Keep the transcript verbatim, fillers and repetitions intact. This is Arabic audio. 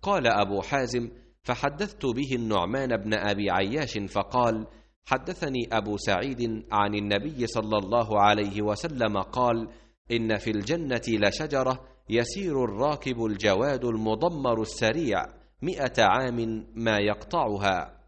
قال أبو حازم: فحدثت به النعمان بن أبي عياش فقال: حدثني أبو سعيد عن النبي صلى الله عليه وسلم قال: إن في الجنة لشجرة يسير الراكب الجواد المضمر السريع مئة عام ما يقطعها.